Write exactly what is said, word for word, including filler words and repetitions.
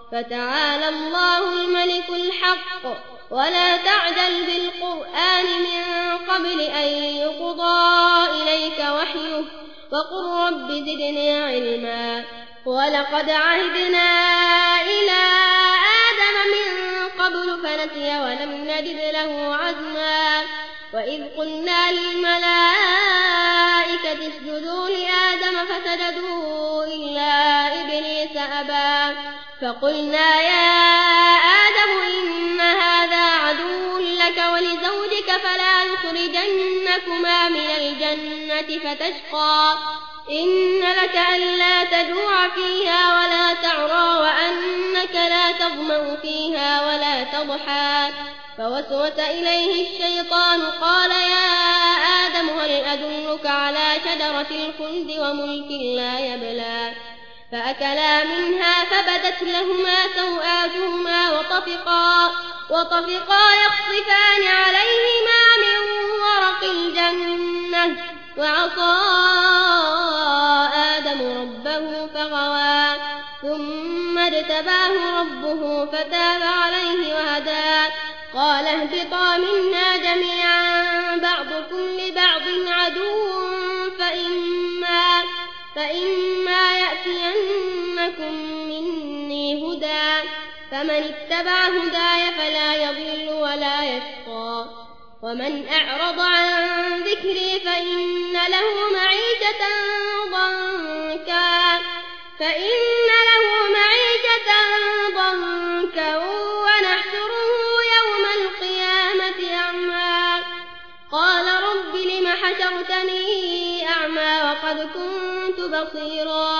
فتعالى الله الملك الحق ولا تعجل بالقرآن من قبل أن يقضى إليك وحيه وقل رب زدني علما ولقد عهدنا إلى آدم من قبل فنسي ولم نجد له عزما وإذ قلنا للملائكة اسجدوا لآدم فسجدوا إلا إبليس أبى فقلنا يا آدم إن هذا عدو لك ولزوجك فلا يخرجنكما من الجنة فتشقى إن لك ألا تجوع فيها ولا تعرى وأنك لا تظمأ فيها ولا تضحى فوسوس إليه الشيطان قال يا آدم هل أدلك على شجرة الخلد وملك لا يبلى فأكلا منها فبدت لهما سوآتهما وطفقا, وطفقا يخصفان عليهما من ورق الجنة وعصى آدم ربه فغوى ثم اجتباه ربه فتاب عليه وهدى قال اهبطا منا جميعا بعضكم لبعض عدو فإما, فإما يأتينكم مني هدى فمن اتبع هداي فلا يضل ولا يشقى ومن أعرض عن ذكري فإن له معيشة ضنكا فإن له معيشة ضنكا ونحشره يوم القيامة أعمى قال رب لم حشرتني أعمى وقد كنت بصيرا